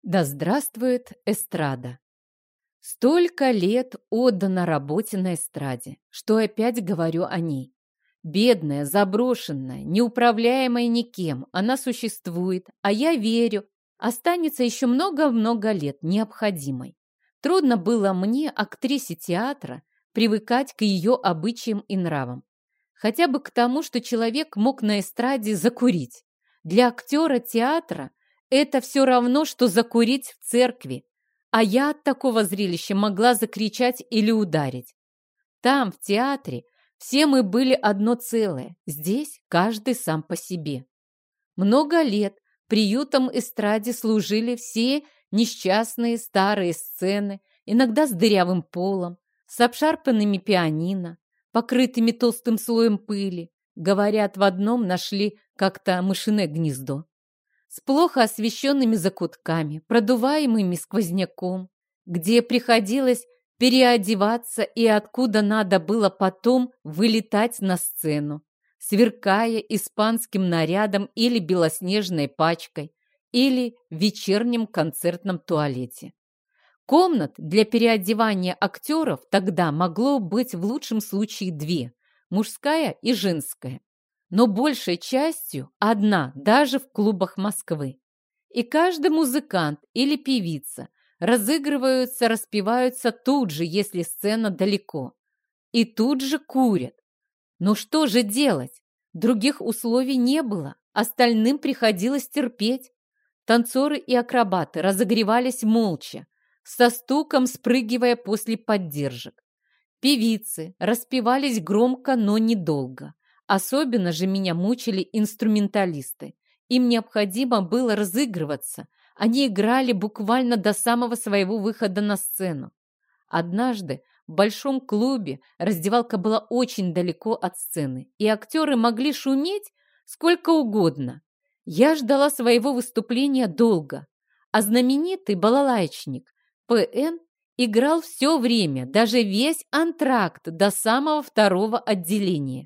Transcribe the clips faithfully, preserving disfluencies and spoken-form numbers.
Да здравствует эстрада! Столько лет отдано работе на эстраде, что опять говорю о ней. Бедная, заброшенная, неуправляемая никем, она существует, а я верю, останется еще много-много лет необходимой. Трудно было мне, актрисе театра, привыкать к ее обычаям и нравам. Хотя бы к тому, что человек мог на эстраде закурить. Для актера театра это все равно, что закурить в церкви, а я от такого зрелища могла закричать или ударить. Там, в театре, все мы были одно целое, здесь каждый сам по себе. Много лет приютом эстраде служили все несчастные старые сцены, иногда с дырявым полом, с обшарпанными пианино, покрытыми толстым слоем пыли. Говорят, в одном нашли как-то мышиное гнездо. С плохо освещенными закутками, продуваемыми сквозняком, где приходилось переодеваться и откуда надо было потом вылетать на сцену, сверкая испанским нарядом или белоснежной пачкой, или в вечернем концертном туалете. Комнат для переодевания актеров тогда могло быть в лучшем случае две – мужская и женская, но большей частью одна даже в клубах Москвы. И каждый музыкант или певица разыгрываются, распеваются тут же, если сцена далеко. И тут же курят. Но что же делать? Других условий не было, остальным приходилось терпеть. Танцоры и акробаты разогревались молча, со стуком спрыгивая после поддержек. Певицы распевались громко, но недолго. Особенно же меня мучили инструменталисты. Им необходимо было разыгрываться. Они играли буквально до самого своего выхода на сцену. Однажды в большом клубе раздевалка была очень далеко от сцены, и актеры могли шуметь сколько угодно. Я ждала своего выступления долго, а знаменитый балалайчник П Н играл все время, даже весь антракт до самого второго отделения.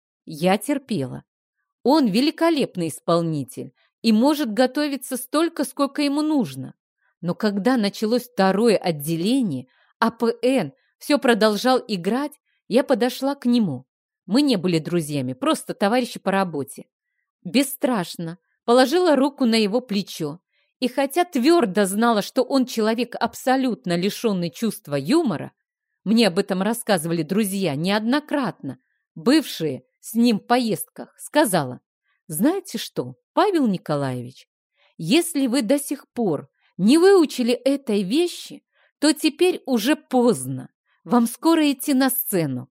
Я терпела. Он великолепный исполнитель и может готовиться столько, сколько ему нужно. Но когда началось второе отделение, а П Н все продолжал играть, я подошла к нему. Мы не были друзьями, просто товарищи по работе. Бесстрашно положила руку на его плечо, и хотя твердо знала, что он человек абсолютно лишенный чувства юмора, мне об этом рассказывали друзья неоднократно, бывшие с ним в поездках, сказала: «Знаете что, Павел Николаевич, если вы до сих пор не выучили этой вещи, то теперь уже поздно, вам скоро идти на сцену».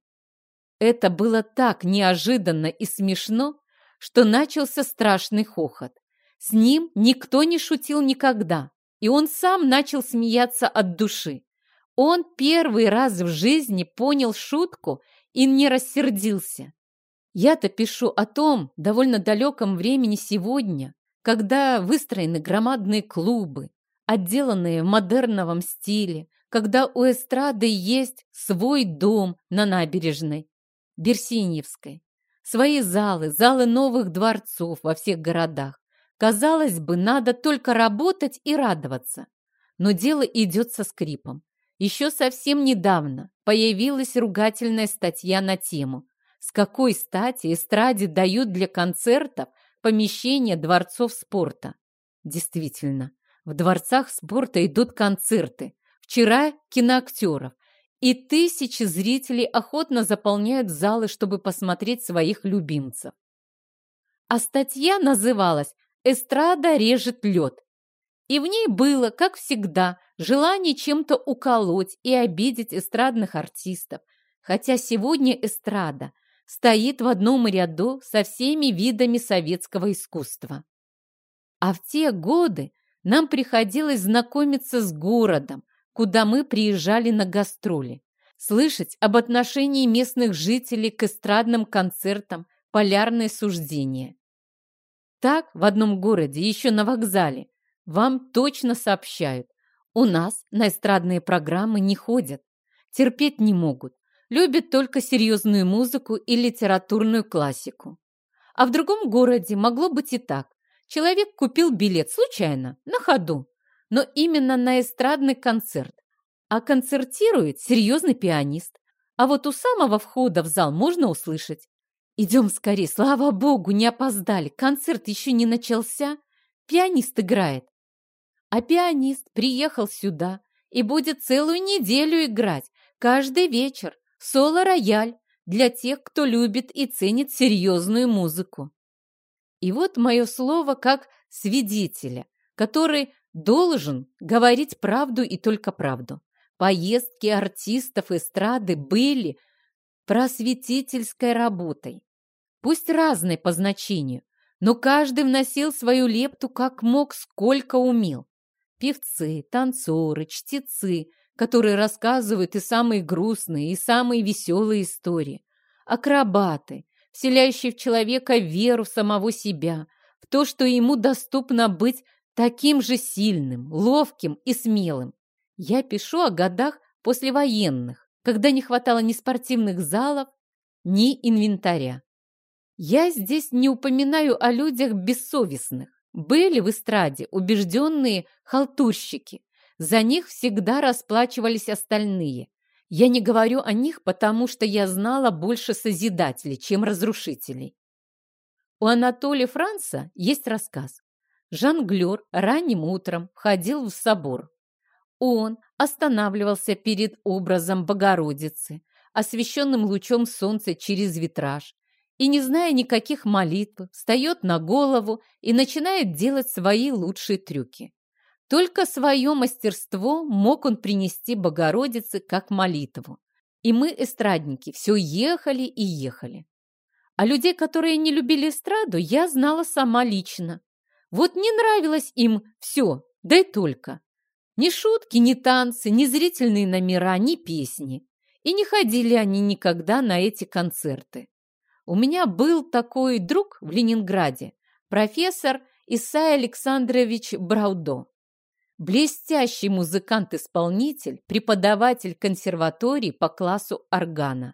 Это было так неожиданно и смешно, что начался страшный хохот. С ним никто не шутил никогда, и он сам начал смеяться от души. Он первый раз в жизни понял шутку и не рассердился. Я-то пишу о том довольно далеком времени сегодня, когда выстроены громадные клубы, отделанные в модерновом стиле, когда у эстрады есть свой дом на набережной Берсеньевской, свои залы, залы новых дворцов во всех городах. Казалось бы, надо только работать и радоваться. Но дело идет со скрипом. Еще совсем недавно появилась ругательная статья на тему: с какой стати эстраде дают для концертов помещения дворцов спорта? Действительно, в дворцах спорта идут концерты. Вчера киноактеров. И тысячи зрителей охотно заполняют залы, чтобы посмотреть своих любимцев. А статья называлась «Эстрада режет лед». И в ней было, как всегда, желание чем-то уколоть и обидеть эстрадных артистов. Хотя сегодня эстрада стоит в одном ряду со всеми видами советского искусства. А в те годы нам приходилось знакомиться с городом, куда мы приезжали на гастроли, слышать об отношении местных жителей к эстрадным концертам, полярные суждения. Так, в одном городе, еще на вокзале, вам точно сообщают: у нас на эстрадные программы не ходят, терпеть не могут, любят только серьезную музыку и литературную классику. А в другом городе могло быть и так. Человек купил билет случайно, на ходу, но именно на эстрадный концерт. А концертирует серьезный пианист. А вот у самого входа в зал можно услышать: «Идем скорее, слава богу, не опоздали, концерт еще не начался, пианист играет». А пианист приехал сюда и будет целую неделю играть, каждый вечер, соло-рояль для тех, кто любит и ценит серьезную музыку. И вот мое слово как свидетеля, который должен говорить правду и только правду. Поездки артистов эстрады были просветительской работой, пусть разной по значению, но каждый вносил свою лепту как мог, сколько умел. Певцы, танцоры, чтецы, которые рассказывают и самые грустные, и самые веселые истории. Акробаты, вселяющие в человека веру в самого себя, в то, что ему доступно быть таким же сильным, ловким и смелым. Я пишу о годах послевоенных, когда не хватало ни спортивных залов, ни инвентаря. Я здесь не упоминаю о людях бессовестных. Были в эстраде убежденные халтурщики. За них всегда расплачивались остальные. Я не говорю о них, потому что я знала больше созидателей, чем разрушителей. У Анатолия Франца есть рассказ. Жонглер ранним утром входил в собор. Он останавливался перед образом Богородицы, освещенным лучом солнца через витраж, и, не зная никаких молитв, встает на голову и начинает делать свои лучшие трюки. Только свое мастерство мог он принести Богородице как молитву. И мы, эстрадники, все ехали и ехали. А людей, которые не любили эстраду, я знала сама лично. Вот не нравилось им все, да и только. Ни шутки, ни танцы, ни зрительные номера, ни песни. И не ходили они никогда на эти концерты. У меня был такой друг в Ленинграде, профессор Исай Александрович Браудо. Блестящий музыкант-исполнитель, преподаватель консерватории по классу органа.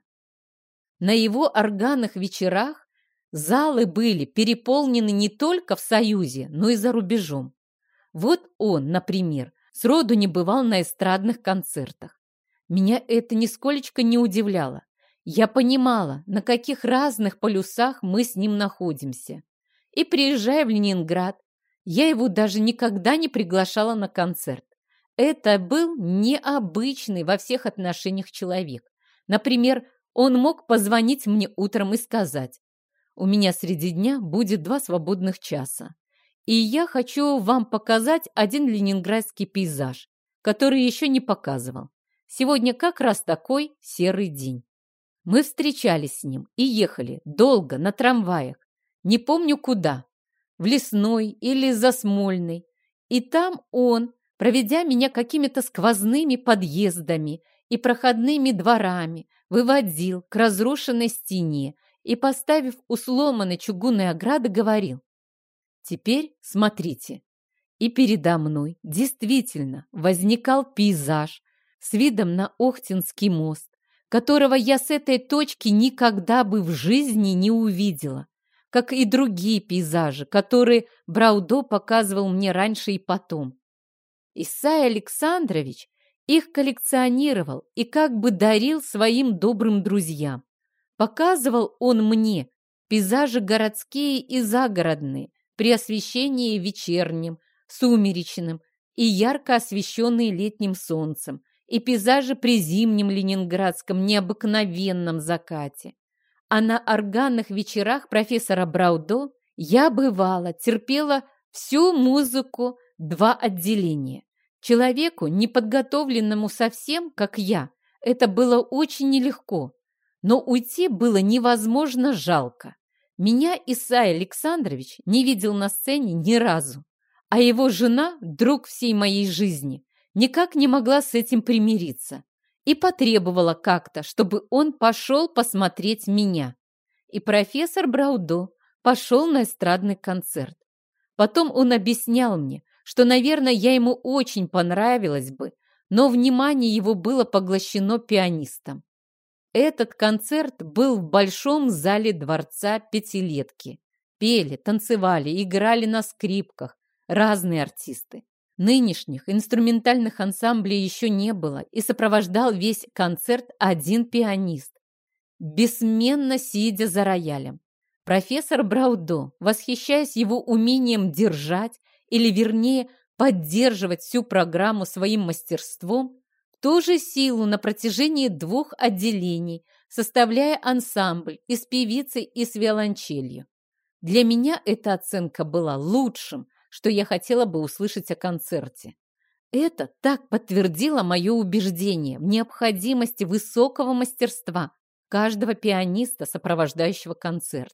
На его органных вечерах залы были переполнены не только в Союзе, но и за рубежом. Вот он, например, сроду не бывал на эстрадных концертах. Меня это нисколечко не удивляло. Я понимала, на каких разных полюсах мы с ним находимся. И, приезжая в Ленинград, я его даже никогда не приглашала на концерт. Это был необычный во всех отношениях человек. Например, он мог позвонить мне утром и сказать: «У меня среди дня будет два свободных часа, и я хочу вам показать один ленинградский пейзаж, который еще не показывал. Сегодня как раз такой серый день». Мы встречались с ним и ехали долго на трамваях, не помню куда, в Лесной или Засмольный. И там он, проведя меня какими-то сквозными подъездами и проходными дворами, выводил к разрушенной стене и, поставив у сломанной чугунной ограды, говорил: «Теперь смотрите». И передо мной действительно возникал пейзаж с видом на Охтинский мост, которого я с этой точки никогда бы в жизни не увидела, как и другие пейзажи, которые Браудо показывал мне раньше и потом. Исай Александрович их коллекционировал и как бы дарил своим добрым друзьям. Показывал он мне пейзажи городские и загородные, при освещении вечерним, сумеречным и ярко освещенные летним солнцем, и пейзажи при зимнем ленинградском необыкновенном закате. А на органных вечерах профессора Браудо я бывала, терпела всю музыку два отделения. Человеку, неподготовленному совсем, как я, это было очень нелегко, но уйти было невозможно жалко. Меня Исай Александрович не видел на сцене ни разу, а его жена, друг всей моей жизни, никак не могла с этим примириться и потребовала как-то, чтобы он пошел посмотреть меня. И профессор Браудо пошел на эстрадный концерт. Потом он объяснял мне, что, наверное, я ему очень понравилась бы, но внимание его было поглощено пианистом. Этот концерт был в большом зале дворца Пятилетки. Пели, танцевали, играли на скрипках разные артисты. Нынешних инструментальных ансамблей еще не было, и сопровождал весь концерт один пианист, бессменно сидя за роялем. Профессор Браудо, восхищаясь его умением держать, или вернее поддерживать всю программу своим мастерством, в ту же силу на протяжении двух отделений, составляя ансамбль из певицы и с виолончелью. Для меня эта оценка была лучшим, что я хотела бы услышать о концерте. Это так подтвердило мое убеждение в необходимости высокого мастерства каждого пианиста, сопровождающего концерт.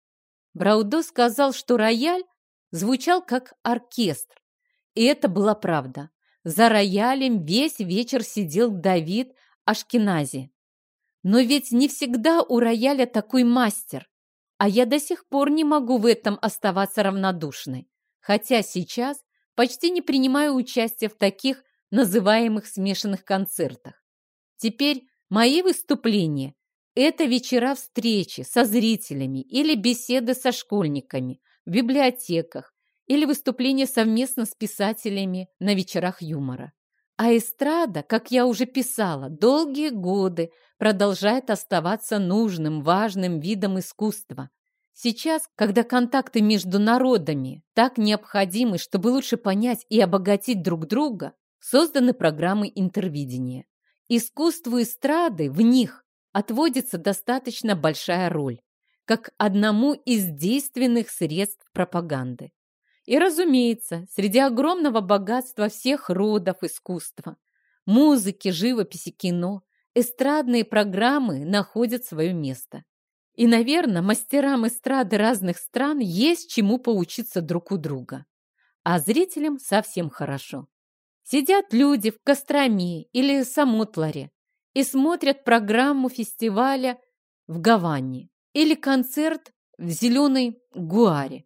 Браудо сказал, что рояль звучал как оркестр, и это была правда. За роялем весь вечер сидел Давид Ашкенази. Но ведь не всегда у рояля такой мастер, а я до сих пор не могу в этом оставаться равнодушной, хотя сейчас почти не принимаю участия в таких называемых смешанных концертах. Теперь мои выступления – это вечера встречи со зрителями или беседы со школьниками в библиотеках или выступления совместно с писателями на вечерах юмора. А эстрада, как я уже писала, долгие годы продолжает оставаться нужным, важным видом искусства. Сейчас, когда контакты между народами так необходимы, чтобы лучше понять и обогатить друг друга, созданы программы интервидения. Искусству эстрады в них отводится достаточно большая роль, как одному из действенных средств пропаганды. И, разумеется, среди огромного богатства всех родов искусства, музыки, живописи, кино, эстрадные программы находят свое место. И, наверное, мастерам эстрады разных стран есть чему поучиться друг у друга. А зрителям совсем хорошо. Сидят люди в Костроме или Самотлоре и смотрят программу фестиваля в Гаване или концерт в Зеленой Гуаре.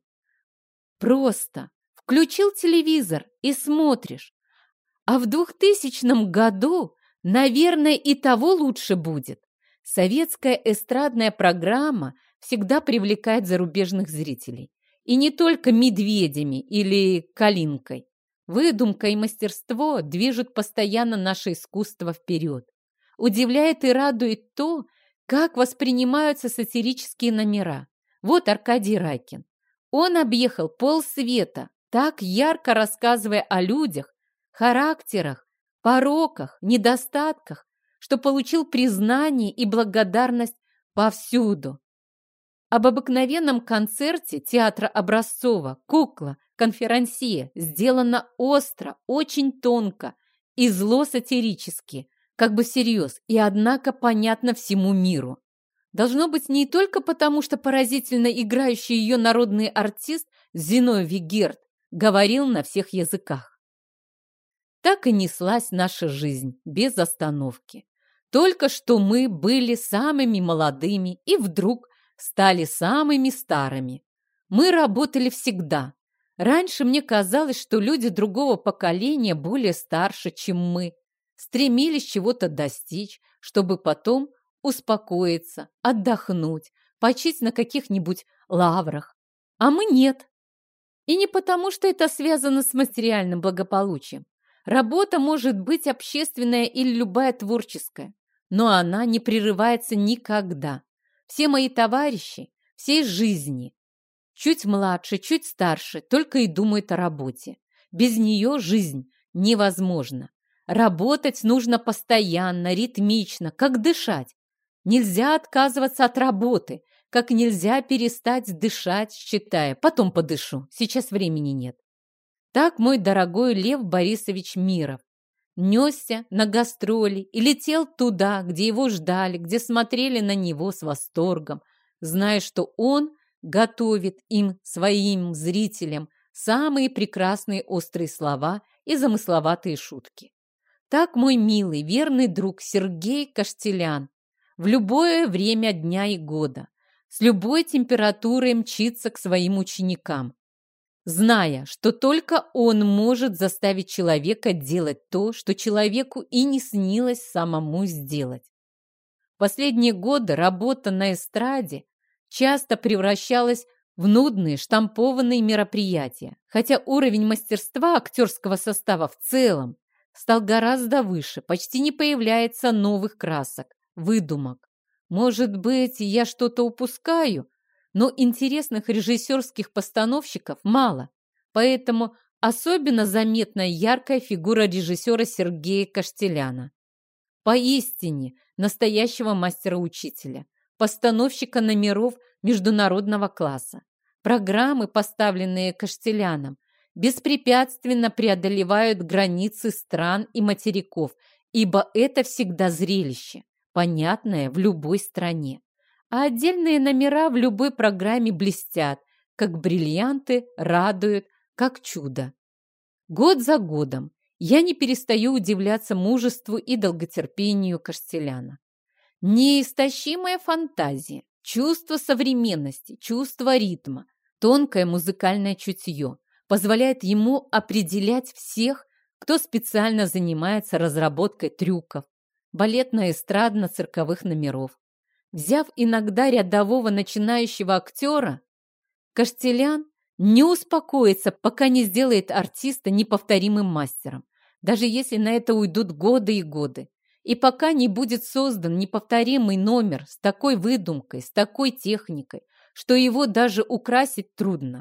Просто включил телевизор и смотришь. А в двухтысячном году, наверное, и того лучше будет. Советская эстрадная программа всегда привлекает зарубежных зрителей. И не только медведями или калинкой. Выдумка и мастерство движут постоянно наше искусство вперед. Удивляет и радует то, как воспринимаются сатирические номера. Вот Аркадий Райкин. Он объехал полсвета, так ярко рассказывая о людях, характерах, пороках, недостатках, что получил признание и благодарность повсюду. Об обыкновенном концерте театра Образцова «Кукла», конферансье сделано остро, очень тонко и зло сатирически, как бы всерьез, и однако понятно всему миру. Должно быть не только потому, что поразительно играющий ее народный артист Зиной Вигерт говорил на всех языках. Так и неслась наша жизнь без остановки. Только что мы были самыми молодыми и вдруг стали самыми старыми. Мы работали всегда. Раньше мне казалось, что люди другого поколения более старше, чем мы, стремились чего-то достичь, чтобы потом успокоиться, отдохнуть, почить на каких-нибудь лаврах. А мы нет. И не потому, что это связано с материальным благополучием. Работа может быть общественная или любая творческая, но она не прерывается никогда. Все мои товарищи всей жизни, чуть младше, чуть старше, только и думают о работе. Без нее жизнь невозможна. Работать нужно постоянно, ритмично, как дышать. Нельзя отказываться от работы, как нельзя перестать дышать, считая. Потом подышу, сейчас времени нет. Так мой дорогой Лев Борисович Миров несся на гастроли и летел туда, где его ждали, где смотрели на него с восторгом, зная, что он готовит им, своим зрителям, самые прекрасные острые слова и замысловатые шутки. Так мой милый, верный друг Сергей Каштелян в любое время дня и года, с любой температурой мчится к своим ученикам, зная, что только он может заставить человека делать то, что человеку и не снилось самому сделать. В последние годы работа на эстраде часто превращалась в нудные штампованные мероприятия, хотя уровень мастерства актерского состава в целом стал гораздо выше, почти не появляется новых красок, выдумок. Может быть, я что-то упускаю, но интересных режиссерских постановщиков мало, поэтому особенно заметна яркая фигура режиссера Сергея Каштеляна. Поистине настоящего мастера-учителя, постановщика номеров международного класса. Программы, поставленные Каштеляном, беспрепятственно преодолевают границы стран и материков, ибо это всегда зрелище, понятное в любой стране. А отдельные номера в любой программе блестят, как бриллианты, радуют, как чудо. Год за годом я не перестаю удивляться мужеству и долготерпению Каштеляна. Неистощимая фантазия, чувство современности, чувство ритма, тонкое музыкальное чутье позволяет ему определять всех, кто специально занимается разработкой трюков, балетно-эстрадно-цирковых номеров. Взяв иногда рядового начинающего актера, Каштелян не успокоится, пока не сделает артиста неповторимым мастером, даже если на это уйдут годы и годы. И пока не будет создан неповторимый номер с такой выдумкой, с такой техникой, что его даже украсить трудно.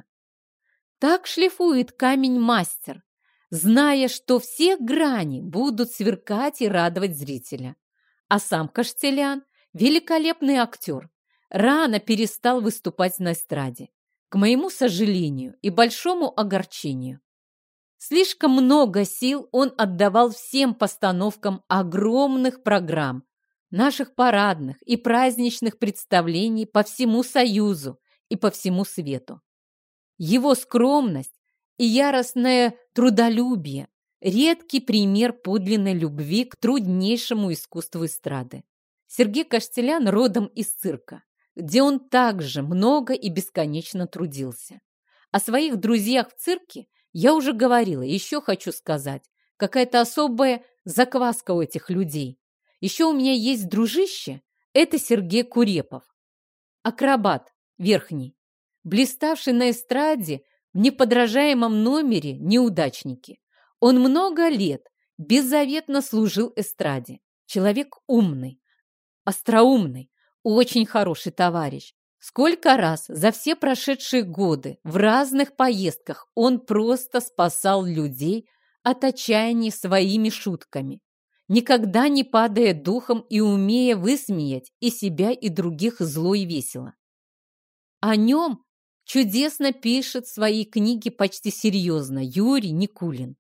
Так шлифует камень мастер, зная, что все грани будут сверкать и радовать зрителя. А сам Каштелян, великолепный актер, рано перестал выступать на эстраде, к моему сожалению и большому огорчению. Слишком много сил он отдавал всем постановкам огромных программ, наших парадных и праздничных представлений по всему Союзу и по всему свету. Его скромность и яростное трудолюбие – редкий пример подлинной любви к труднейшему искусству эстрады. Сергей Каштелян родом из цирка, где он также много и бесконечно трудился. О своих друзьях в цирке я уже говорила, еще хочу сказать, какая-то особая закваска у этих людей. Еще у меня есть дружище, это Сергей Курепов, акробат верхний, блиставший на эстраде в неподражаемом номере «Неудачники». Он много лет беззаветно служил эстраде. Человек умный, остроумный, очень хороший товарищ. Сколько раз за все прошедшие годы в разных поездках он просто спасал людей от отчаяния своими шутками, никогда не падая духом и умея высмеять и себя, и других зло и весело. О нем чудесно пишет свои книги почти серьезно Юрий Никулин.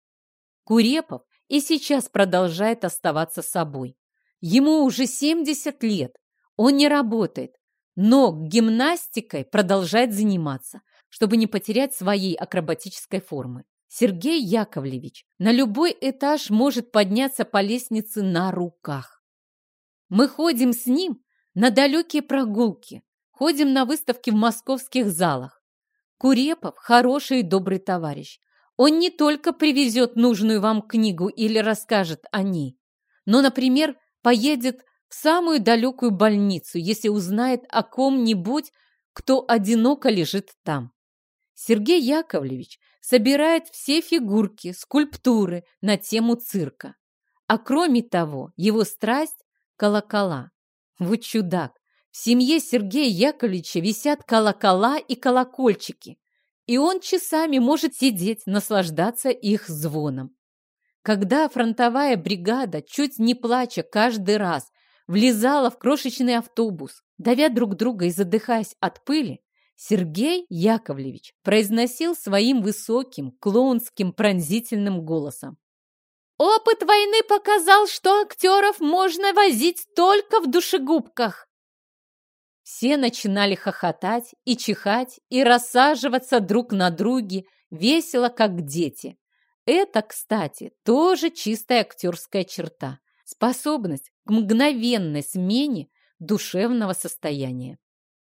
Курепов и сейчас продолжает оставаться собой. Ему уже семьдесят лет, он не работает, но гимнастикой продолжает заниматься, чтобы не потерять своей акробатической формы. Сергей Яковлевич на любой этаж может подняться по лестнице на руках. Мы ходим с ним на далекие прогулки, ходим на выставки в московских залах. Курепов – хороший и добрый товарищ. Он не только привезет нужную вам книгу или расскажет о ней, но, например, поедет в самую далекую больницу, если узнает о ком-нибудь, кто одиноко лежит там. Сергей Яковлевич собирает все фигурки, скульптуры на тему цирка. А кроме того, его страсть – колокола. Вот чудак! В семье Сергея Яковлевича висят колокола и колокольчики, и он часами может сидеть, наслаждаться их звоном. Когда фронтовая бригада, чуть не плача каждый раз, влезала в крошечный автобус, давя друг друга и задыхаясь от пыли, Сергей Яковлевич произносил своим высоким, клоунским пронзительным голосом: «Опыт войны показал, что актеров можно возить только в душегубках». Все начинали хохотать и чихать и рассаживаться друг на друге, весело, как дети. Это, кстати, тоже чистая актерская черта. Способность к мгновенной смене душевного состояния.